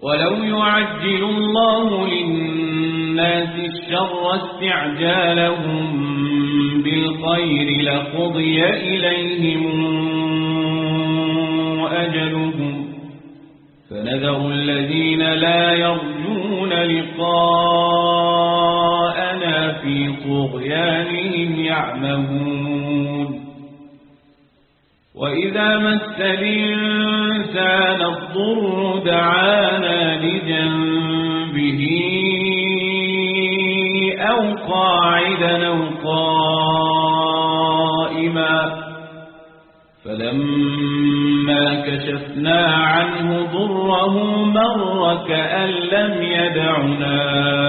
ولو يعجل الله للناس الشر استعجالهم بالخير لقضي إليهم أجلهم فنذر الذين لا يرجون لقاءنا في طغيانهم يعمهون وإذا مس الإنسان الضر دعانا لجنبه أو قاعدا أو قائما فلما كشفنا عنه ضره مر كأن لم يدعنا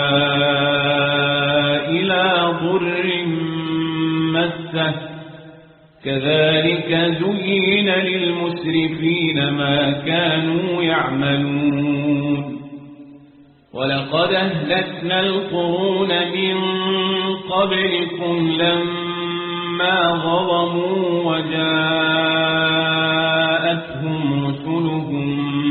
إلى ضر مسه كذلك زين للمسرفين ما كانوا يعملون ولقد أهلكنا القرون من قبلكم لما ظلموا وجاءتهم رسلهم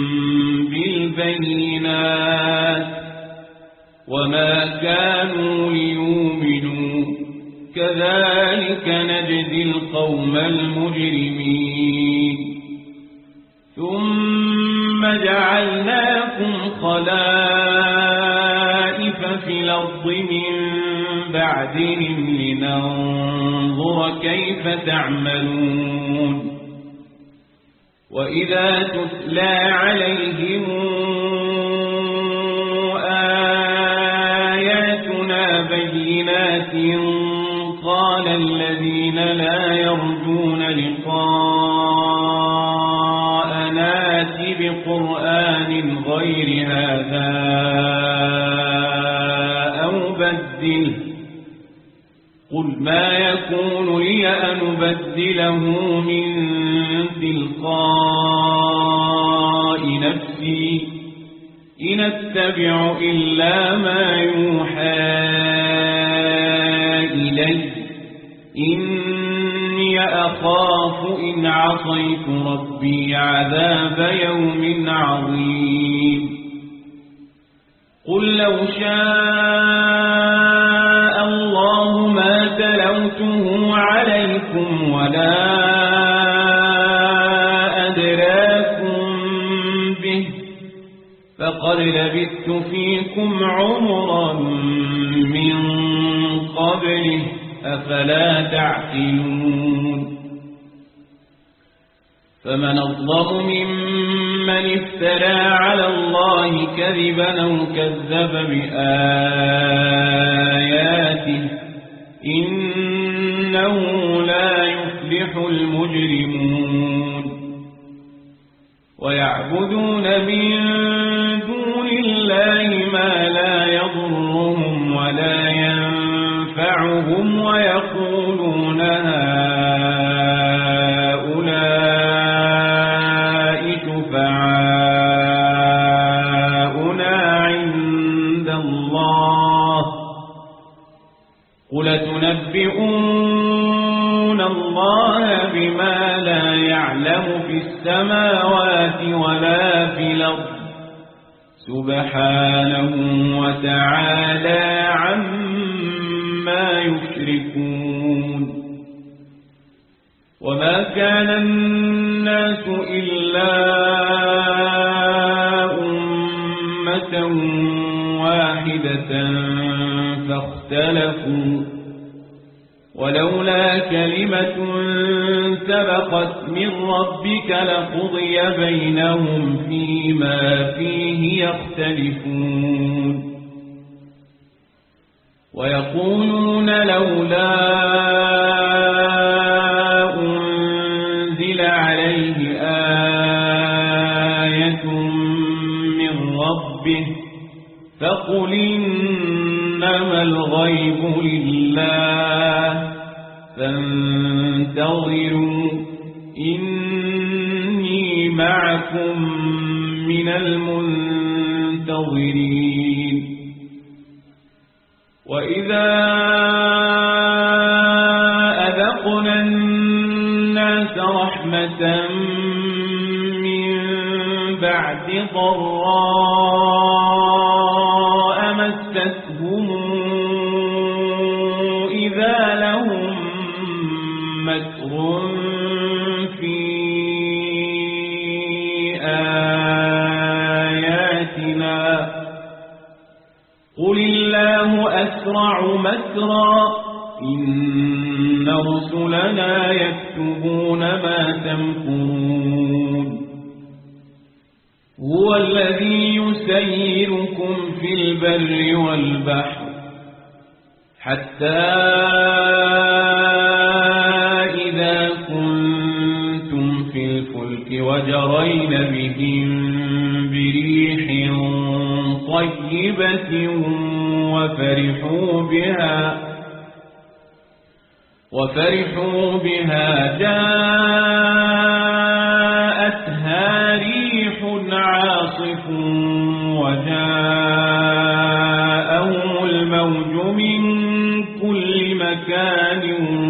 بالبينات وما كانوا ليؤمنوا كذلك نجزي القوم المجرمين ثم جعلناكم خلائف في الأرض من بعدهم لننظر كيف تعملون وإذا تتلى عليهم آياتنا بينات قال الذين لا يرجون لقاءنا ائت بقرآن غير هذا أو بدله قل ما يكون لي أن أبدله من تلقاء نفسي إن أتبع إلا ما يوحى إلي إني أخاف إن عصيت ربي عذاب يوم عظيم قل لو شاء الله ما تلوته عليكم ولا أدراكم به فقد لبثت فيكم عمرا من قبله أفلا تعقلون فمن أظلم ممن افترى على الله كذبا أو كذب بآياته إنه لا يفلح المجرمون ويعبدون من دون الله ما لا يضرهم ولا ينفعهم ويقولون هؤلاء شفعاؤنا عند الله قل تنبئون الله بما لا يعلم في السماوات ولا في الأرض سبحانه وتعالى عما يشركون وما كان الناس إلا أمة واحدة فاختلفوا ولولا كلمة سبقت من ربك لقضي بينهم فيما فيه يختلفون ويقولون لولا أنزل عليه آية من ربه فقل إنما الغيب لله فانتظروا إني معكم من المنتظرين وإذا أذقنا الناس رحمة من بعد ضراء مستهم إذا لهم مكر في آياتنا قل الله أسرع مكرا إن رسلنا يكتبون ما تمكرون هو الذي يسيركم في البر والبحر حتى إذا كنتم في الفلك وجرين بهم بريح طيبة وفرحوا بها جاءتها ريح عاصف وجاءهم الموج من كل مكان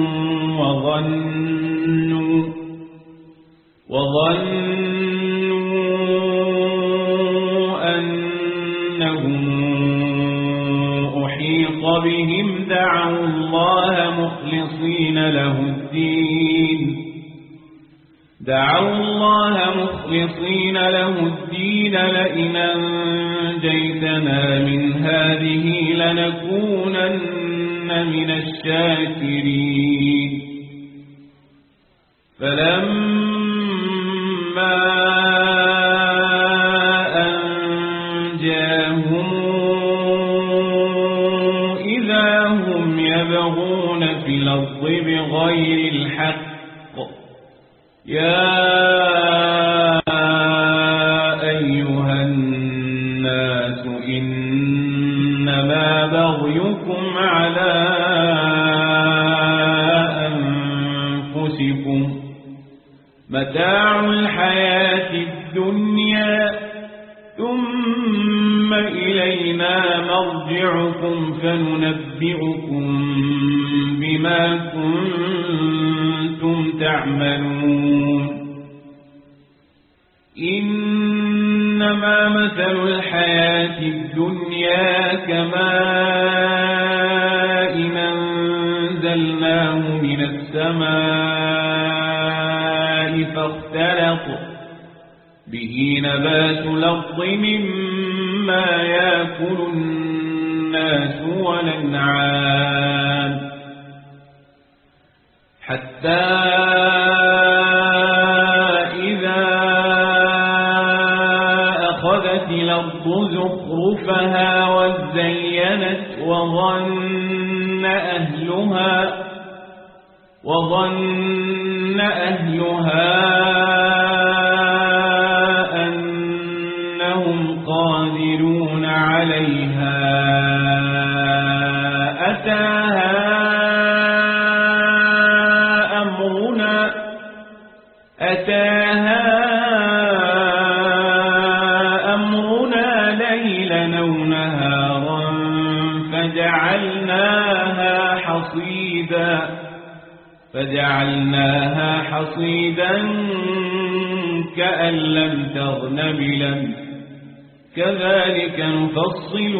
وظنوا أنهم أحيط بهم دعوا الله مخلصين له الدين لئن أنجيتنا من هذه لنكونن من الشاكرين فلما أنجاهم إذا هم يبغون في الأرض بغير الحق يا أيها الناس إنما بغيكم على أنفسكم متاع الحياة الدنيا ثم إلينا مرجعكم فننبئكم بما كنتم تعملون إنما مثل الحياة الدنيا كماء أنزلناه من السماء فاختلط به نبات الأرض مما يأكل الناس والأنعام حتى إذا أخذت الأرض زخرفها وزينت وظن أهلها أنهم قادرون عليها أتاها أمرنا ليلا أو نهارا فجعلناها حصيدا كأن لم تغن بلمس كذلك نفصل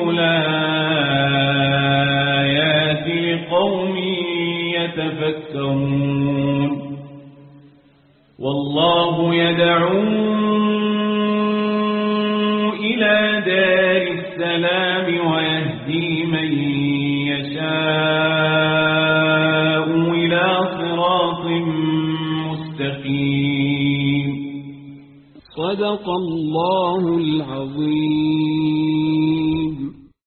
الآيات لقوم يتفكرون والله يدعو إلى دار السلام ويهدي من يشاء إلى صراط مستقيم صدق الله العظيم.